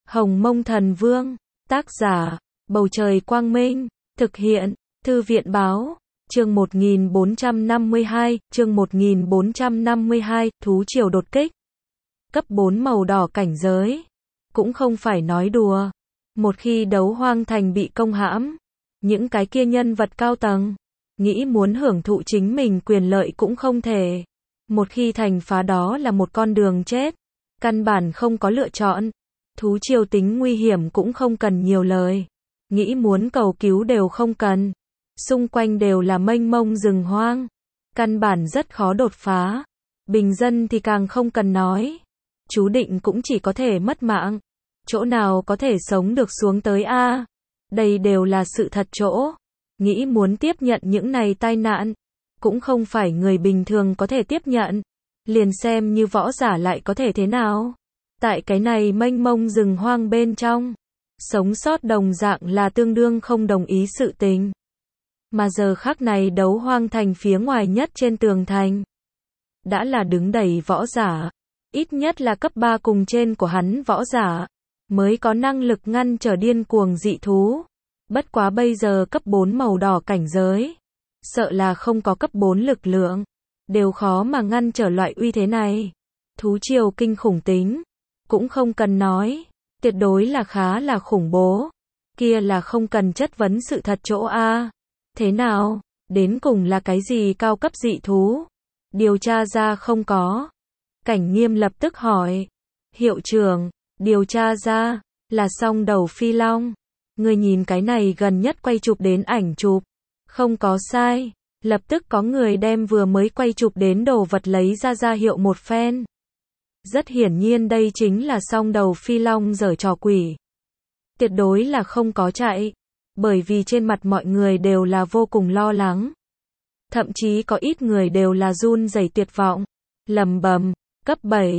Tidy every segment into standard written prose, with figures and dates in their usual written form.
Hồng Mông Thần Vương, tác giả, Bầu Trời Quang Minh, thực hiện, Thư viện Báo, chương 1452, Thú Triều đột kích. Cấp 4 màu đỏ cảnh giới, cũng không phải nói đùa. Một khi Đấu Hoang Thành bị công hãm, những cái kia nhân vật cao tầng, nghĩ muốn hưởng thụ chính mình quyền lợi cũng không thể. Một khi thành phá đó là một con đường chết, căn bản không có lựa chọn. Thú triều tính nguy hiểm cũng không cần nhiều lời, nghĩ muốn cầu cứu đều không cần. Xung quanh đều là mênh mông rừng hoang, căn bản rất khó đột phá. Bình dân thì càng không cần nói, chú định cũng chỉ có thể mất mạng. Chỗ nào có thể sống được xuống tới a? Đây đều là sự thật chỗ. Nghĩ muốn tiếp nhận những này tai nạn, cũng không phải người bình thường có thể tiếp nhận. Liền xem như võ giả lại có thể thế nào? Tại cái này mênh mông rừng hoang bên trong, sống sót đồng dạng là tương đương không đồng ý sự tình. Mà giờ khắc này Đấu Hoang Thành phía ngoài nhất trên tường thành, đã là đứng đầy võ giả, ít nhất là cấp 3 cùng trên của hắn võ giả, mới có năng lực ngăn trở điên cuồng dị thú. Bất quá bây giờ cấp 4 màu đỏ cảnh giới, sợ là không có cấp 4 lực lượng, đều khó mà ngăn trở loại uy thế này. Thú triều kinh khủng tính, cũng không cần nói, tuyệt đối là khá là khủng bố. Kia là không cần chất vấn sự thật chỗ a. Thế nào, đến cùng là cái gì cao cấp dị thú? Điều tra ra không có? Cảnh Nghiêm lập tức hỏi. Hiệu trưởng, điều tra ra, là song đầu phi long. Người nhìn cái này gần nhất quay chụp đến ảnh chụp. Không có sai. Lập tức có người đem vừa mới quay chụp đến đồ vật lấy ra hiệu một phen. Rất hiển nhiên đây chính là song đầu phi long giở trò quỷ. Tuyệt đối là không có chạy. Bởi vì trên mặt mọi người đều là vô cùng lo lắng. Thậm chí có ít người đều là run rẩy tuyệt vọng. Lầm bầm, cấp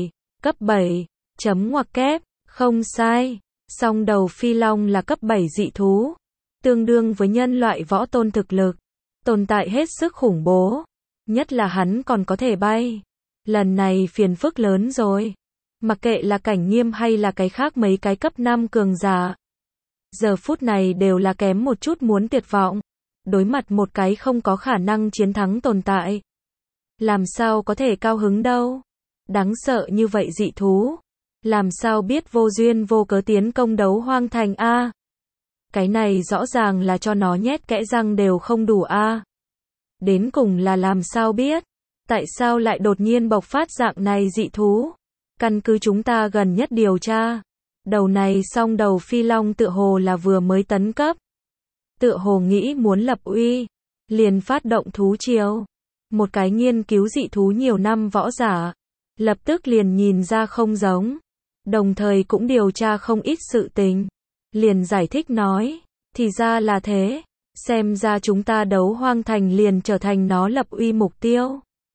7, chấm ngoặc kép, không sai. Song đầu phi long là cấp 7 dị thú, tương đương với nhân loại võ tôn thực lực, tồn tại hết sức khủng bố. Nhất là hắn còn có thể bay. Lần này phiền phức lớn rồi. Mặc kệ là Cảnh Nghiêm hay là cái khác mấy cái cấp 5 cường giả, giờ phút này đều là kém một chút muốn tuyệt vọng. Đối mặt một cái không có khả năng chiến thắng tồn tại, làm sao có thể cao hứng đâu. Đáng sợ như vậy dị thú, làm sao biết vô duyên vô cớ tiến công Đấu Hoang Thành a? Cái này rõ ràng là cho nó nhét kẽ răng đều không đủ a. Đến cùng là làm sao biết? Tại sao lại đột nhiên bộc phát dạng này dị thú? Căn cứ chúng ta gần nhất điều tra, đầu này song đầu phi long tựa hồ là vừa mới tấn cấp. Tựa hồ nghĩ muốn lập uy, liền phát động thú triều. Một cái nghiên cứu dị thú nhiều năm võ giả, lập tức liền nhìn ra không giống. Đồng thời cũng điều tra không ít sự tình. Liền giải thích nói, thì ra là thế. Xem ra chúng ta Đấu Hoang Thành liền trở thành nó lập uy mục tiêu.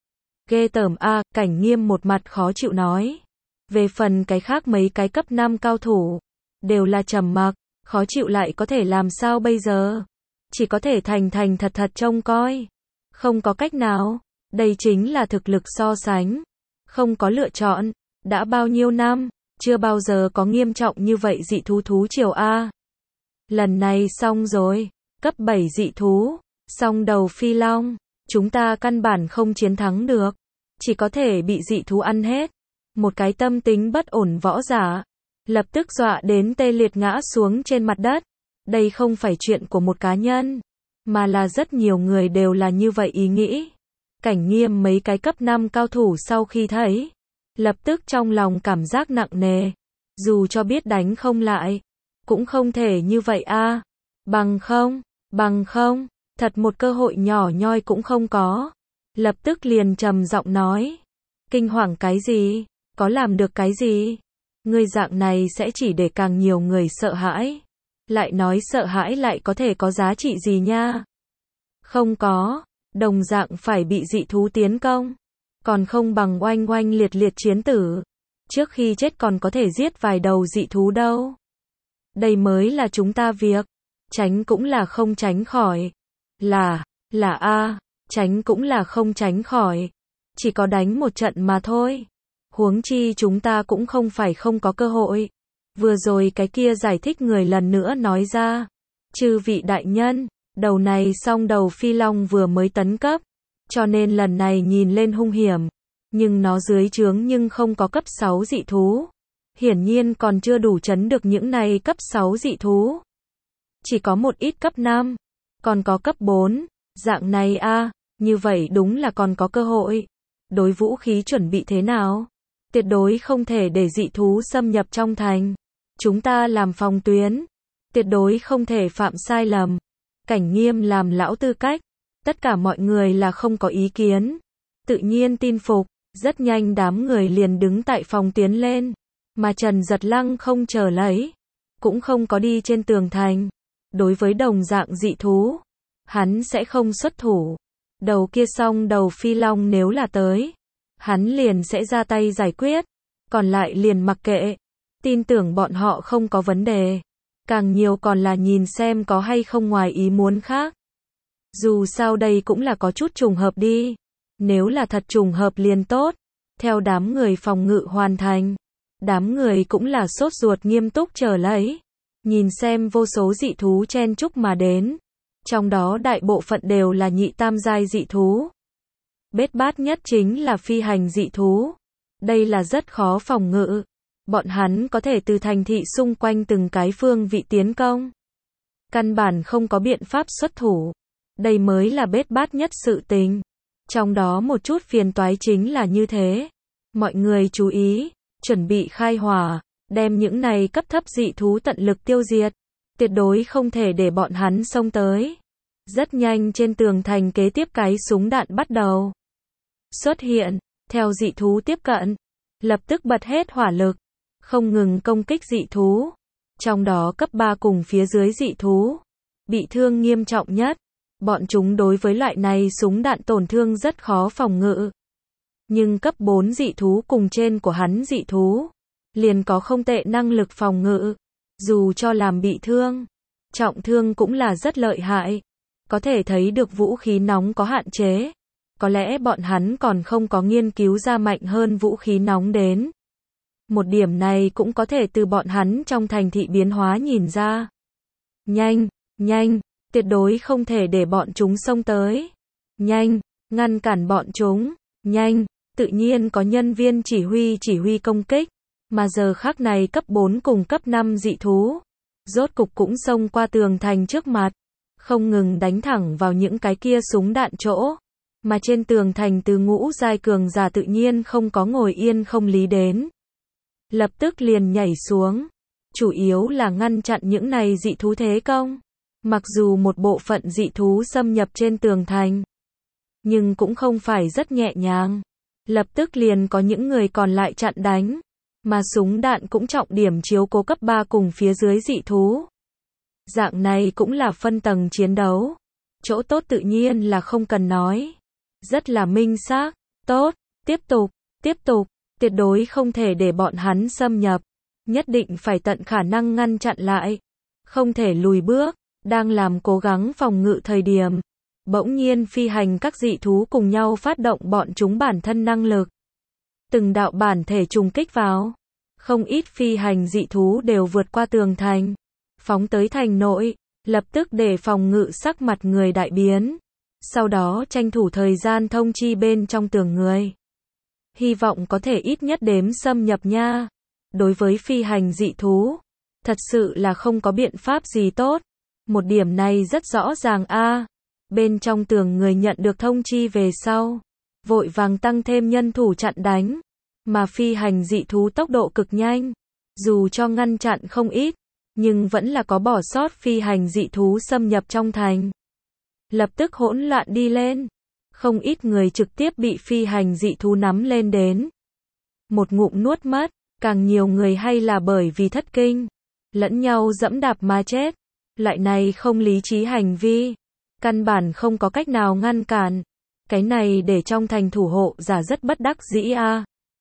Ghê tởm a, Cảnh Nghiêm một mặt khó chịu nói. Về phần cái khác mấy cái cấp 5 cao thủ, đều là trầm mặc, khó chịu lại có thể làm sao bây giờ? Chỉ có thể thành thật trông coi. Không có cách nào, đây chính là thực lực so sánh. Không có lựa chọn, đã bao nhiêu năm, chưa bao giờ có nghiêm trọng như vậy dị thú triều a. Lần này xong rồi, cấp 7 dị thú, song đầu phi long, chúng ta căn bản không chiến thắng được, chỉ có thể bị dị thú ăn hết. Một cái tâm tính bất ổn võ giả, lập tức dọa đến tê liệt ngã xuống trên mặt đất. Đây không phải chuyện của một cá nhân, mà là rất nhiều người đều là như vậy ý nghĩ. Cảnh Nghiêm mấy cái cấp 5 cao thủ sau khi thấy, lập tức trong lòng cảm giác nặng nề. Dù cho biết đánh không lại, cũng không thể như vậy a. Bằng không, thật một cơ hội nhỏ nhoi cũng không có. Lập tức liền trầm giọng nói, kinh hoàng cái gì, có làm được cái gì? Ngươi dạng này sẽ chỉ để càng nhiều người sợ hãi. Lại nói sợ hãi lại có thể có giá trị gì nha? Không có, đồng dạng phải bị dị thú tiến công, còn không bằng oanh oanh liệt liệt chiến tử. Trước khi chết còn có thể giết vài đầu dị thú đâu. Đây mới là chúng ta việc. Tránh cũng là không tránh khỏi. Tránh cũng là không tránh khỏi. Chỉ có đánh một trận mà thôi. Huống chi chúng ta cũng không phải không có cơ hội. Vừa rồi cái kia giải thích người lần nữa nói ra. Chư vị đại nhân, đầu này song đầu phi long vừa mới tấn cấp, cho nên lần này nhìn lên hung hiểm, nhưng nó dưới trướng nhưng không có cấp 6 dị thú. Hiển nhiên còn chưa đủ chấn được những này cấp 6 dị thú. Chỉ có một ít cấp 5, còn có cấp 4, dạng này a, như vậy đúng là còn có cơ hội. Đối vũ khí chuẩn bị thế nào? Tuyệt đối không thể để dị thú xâm nhập trong thành. Chúng ta làm phòng tuyến, tuyệt đối không thể phạm sai lầm. Cảnh Nghiêm làm lão tư cách, tất cả mọi người là không có ý kiến, tự nhiên tin phục. Rất nhanh đám người liền đứng tại phòng tuyến lên, mà Trần Giật Lăng không chờ lấy, cũng không có đi trên tường thành. Đối với đồng dạng dị thú, hắn sẽ không xuất thủ. Đầu kia song đầu phi long nếu là tới, hắn liền sẽ ra tay giải quyết, còn lại liền mặc kệ. Tin tưởng bọn họ không có vấn đề, càng nhiều còn là nhìn xem có hay không ngoài ý muốn khác. Dù sao đây cũng là có chút trùng hợp đi. Nếu là thật trùng hợp liền tốt. Theo đám người phòng ngự hoàn thành, đám người cũng là sốt ruột nghiêm túc chờ lấy. Nhìn xem vô số dị thú chen chúc mà đến. Trong đó đại bộ phận đều là nhị tam giai dị thú. Bết bát nhất chính là phi hành dị thú. Đây là rất khó phòng ngự. Bọn hắn có thể từ thành thị xung quanh từng cái phương vị tiến công. Căn bản không có biện pháp xuất thủ. Đây mới là bết bát nhất sự tình. Trong đó một chút phiền toái chính là như thế. Mọi người chú ý, chuẩn bị khai hỏa, đem những này cấp thấp dị thú tận lực tiêu diệt. Tuyệt đối không thể để bọn hắn xông tới. Rất nhanh trên tường thành kế tiếp cái súng đạn bắt đầu xuất hiện, theo dị thú tiếp cận, lập tức bật hết hỏa lực, không ngừng công kích dị thú. Trong đó cấp 3 cùng phía dưới dị thú bị thương nghiêm trọng nhất. Bọn chúng đối với loại này súng đạn tổn thương rất khó phòng ngự. Nhưng cấp 4 dị thú cùng trên của hắn dị thú liền có không tệ năng lực phòng ngự. Dù cho làm bị thương, trọng thương cũng là rất lợi hại. Có thể thấy được vũ khí nóng có hạn chế. Có lẽ bọn hắn còn không có nghiên cứu ra mạnh hơn vũ khí nóng đến. Một điểm này cũng có thể từ bọn hắn trong thành thị biến hóa nhìn ra. Nhanh, nhanh, tuyệt đối không thể để bọn chúng xông tới. Nhanh, ngăn cản bọn chúng. Nhanh, tự nhiên có nhân viên chỉ huy công kích. Mà giờ khắc này cấp 4 cùng cấp 5 dị thú rốt cục cũng xông qua tường thành trước mặt, không ngừng đánh thẳng vào những cái kia súng đạn chỗ. Mà trên tường thành từ ngũ giai cường giả tự nhiên không có ngồi yên không lý đến. Lập tức liền nhảy xuống. Chủ yếu là ngăn chặn những này dị thú thế công. Mặc dù một bộ phận dị thú xâm nhập trên tường thành, nhưng cũng không phải rất nhẹ nhàng. Lập tức liền có những người còn lại chặn đánh. Mà súng đạn cũng trọng điểm chiếu cố cấp 3 cùng phía dưới dị thú. Dạng này cũng là phân tầng chiến đấu. Chỗ tốt tự nhiên là không cần nói. Rất là minh xác. Tốt, tiếp tục, tuyệt đối không thể để bọn hắn xâm nhập. Nhất định phải tận khả năng ngăn chặn lại. Không thể lùi bước. Đang làm cố gắng phòng ngự thời điểm. Bỗng nhiên phi hành các dị thú cùng nhau phát động bọn chúng bản thân năng lực. Từng đạo bản thể trùng kích vào. Không ít phi hành dị thú đều vượt qua tường thành. Phóng tới thành nội. Lập tức để phòng ngự sắc mặt người đại biến. Sau đó tranh thủ thời gian thông chi bên trong tường người. Hy vọng có thể ít nhất đếm xâm nhập nha. Đối với phi hành dị thú, thật sự là không có biện pháp gì tốt. Một điểm này rất rõ ràng a. Bên trong tường người nhận được thông chi về sau, vội vàng tăng thêm nhân thủ chặn đánh. Mà phi hành dị thú tốc độ cực nhanh. Dù cho ngăn chặn không ít, nhưng vẫn là có bỏ sót phi hành dị thú xâm nhập trong thành. Lập tức hỗn loạn đi lên. Không ít người trực tiếp bị phi hành dị thú nắm lên đến. Một ngụm nuốt mất, càng nhiều người hay là bởi vì thất kinh. Lẫn nhau dẫm đạp mà chết. Loại này không lý trí hành vi. Căn bản không có cách nào ngăn cản. Cái này để trong thành thủ hộ giả rất bất đắc dĩ a.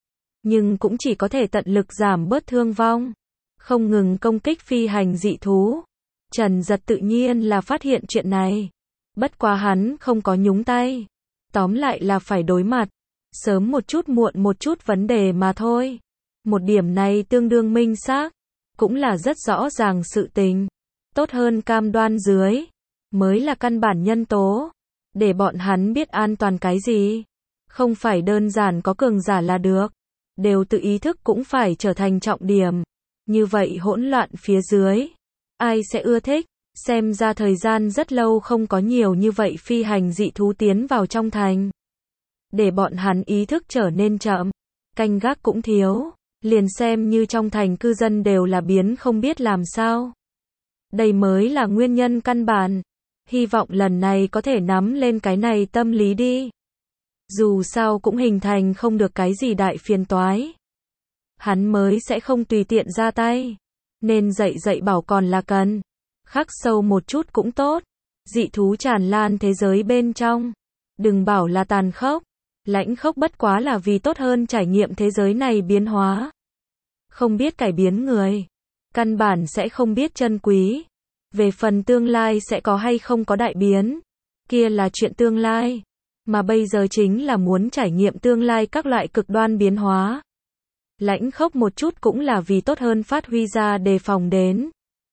Nhưng cũng chỉ có thể tận lực giảm bớt thương vong. Không ngừng công kích phi hành dị thú. Trần Giật tự nhiên là phát hiện chuyện này. Bất quá hắn không có nhúng tay. Tóm lại là phải đối mặt. Sớm một chút muộn một chút vấn đề mà thôi. Một điểm này tương đương minh xác. cũng là rất rõ ràng sự tình. Tốt hơn cam đoan dưới, mới là căn bản nhân tố, để bọn hắn biết an toàn cái gì. Không phải đơn giản có cường giả là được, đều tự ý thức cũng phải trở thành trọng điểm. Như vậy hỗn loạn phía dưới, ai sẽ ưa thích? Xem ra thời gian rất lâu không có nhiều như vậy phi hành dị thú tiến vào trong thành. Để bọn hắn ý thức trở nên chậm, canh gác cũng thiếu, liền xem như trong thành cư dân đều là biến không biết làm sao. Đây mới là nguyên nhân căn bản. Hy vọng lần này có thể nắm lên cái này tâm lý đi. Dù sao cũng hình thành không được cái gì đại phiền toái. Hắn mới sẽ không tùy tiện ra tay. Nên dạy bảo còn là cần. Khắc sâu một chút cũng tốt. Dị thú tràn lan thế giới bên trong. Đừng bảo là tàn khốc. Lãnh khốc bất quá là vì tốt hơn trải nghiệm thế giới này biến hóa. Không biết cải biến người, căn bản sẽ không biết trân quý. Về phần tương lai sẽ có hay không có đại biến, kia là chuyện tương lai. Mà bây giờ chính là muốn trải nghiệm tương lai các loại cực đoan biến hóa. Lãnh khốc một chút cũng là vì tốt hơn phát huy ra đề phòng đến.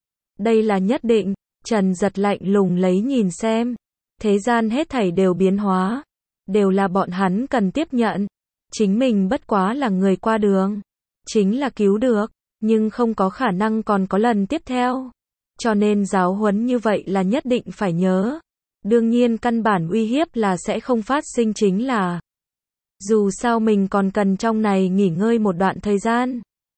Đây là nhất định. Trần Giật lạnh lùng lấy nhìn xem. Thế gian hết thảy đều biến hóa. Đều là bọn hắn cần tiếp nhận. Chính mình bất quá là người qua đường. Chính là cứu được, nhưng không có khả năng còn có lần tiếp theo. Cho nên giáo huấn như vậy là nhất định phải nhớ. Đương nhiên căn bản uy hiếp là sẽ không phát sinh chính là. Dù sao mình còn cần trong này nghỉ ngơi một đoạn thời gian.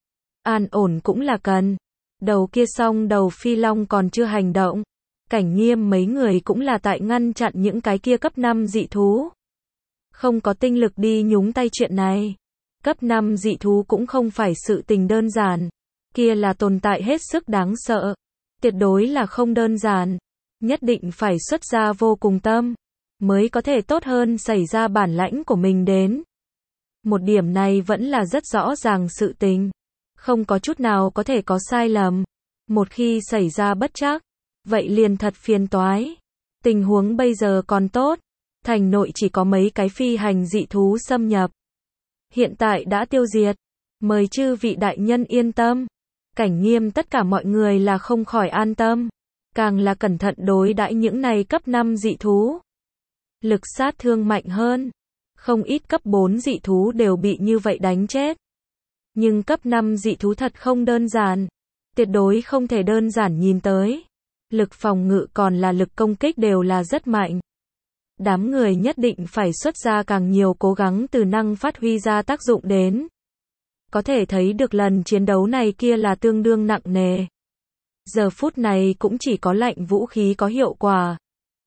An ổn cũng là cần. Đầu kia xong đầu phi long còn chưa hành động. Cảnh Nghiêm mấy người cũng là tại ngăn chặn những cái kia cấp 5 dị thú. Không có tinh lực đi nhúng tay chuyện này. Cấp 5 dị thú cũng không phải sự tình đơn giản. Kia là tồn tại hết sức đáng sợ. Tuyệt đối là không đơn giản. Nhất định phải xuất ra vô cùng tâm. Mới có thể tốt hơn xảy ra bản lãnh của mình đến. Một điểm này vẫn là rất rõ ràng sự tình. Không có chút nào có thể có sai lầm. Một khi xảy ra bất trắc, vậy liền thật phiền toái. Tình huống bây giờ còn tốt. Thành nội chỉ có mấy cái phi hành dị thú xâm nhập. Hiện tại đã tiêu diệt. Mời chư vị đại nhân yên tâm. Cảnh Nghiêm tất cả mọi người là không khỏi an tâm. Càng là cẩn thận đối đãi những này cấp 5 dị thú. Lực sát thương mạnh hơn. Không ít cấp 4 dị thú đều bị như vậy đánh chết. Nhưng cấp 5 dị thú thật không đơn giản. Tuyệt đối không thể đơn giản nhìn tới. Lực phòng ngự còn là lực công kích đều là rất mạnh. Đám người nhất định phải xuất ra càng nhiều cố gắng từ năng phát huy ra tác dụng đến. Có thể thấy được lần chiến đấu này kia là tương đương nặng nề. Giờ phút này cũng chỉ có lạnh vũ khí có hiệu quả.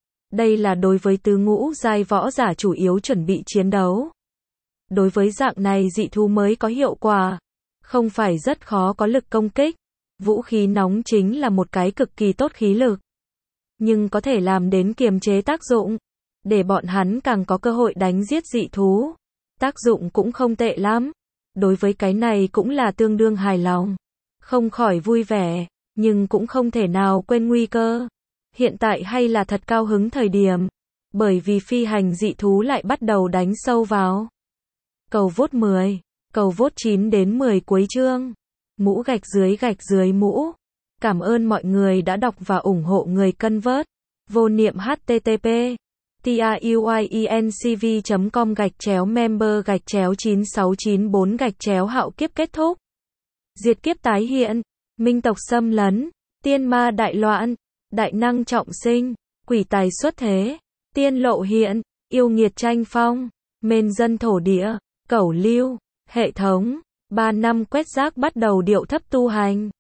Đây là đối với tứ ngũ giai võ giả chủ yếu chuẩn bị chiến đấu. Đối với dạng này dị thú mới có hiệu quả. Không phải rất khó có lực công kích. Vũ khí nóng chính là một cái cực kỳ tốt khí lực. Nhưng có thể làm đến kiềm chế tác dụng. Để bọn hắn càng có cơ hội đánh giết dị thú. Tác dụng cũng không tệ lắm. Đối với cái này cũng là tương đương hài lòng. Không khỏi vui vẻ, nhưng cũng không thể nào quên nguy cơ. Hiện tại hay là thật cao hứng thời điểm. Bởi vì phi hành dị thú lại bắt đầu đánh sâu vào. Cầu vote 10, cầu vote 9 đến 10 cuối chương. Mũ gạch dưới mũ. Cảm ơn mọi người đã đọc và ủng hộ người cân vớt. Vô niệm http truyencv.com/member/9694 hạo kiếp kết thúc. Diệt kiếp tái hiện, minh tộc xâm lấn, tiên ma đại loạn, đại năng trọng sinh, quỷ tài xuất thế, tiên lộ hiện, yêu nghiệt tranh phong, mền dân thổ địa, cẩu lưu, hệ thống, 3 năm quét rác bắt đầu điệu thấp tu hành.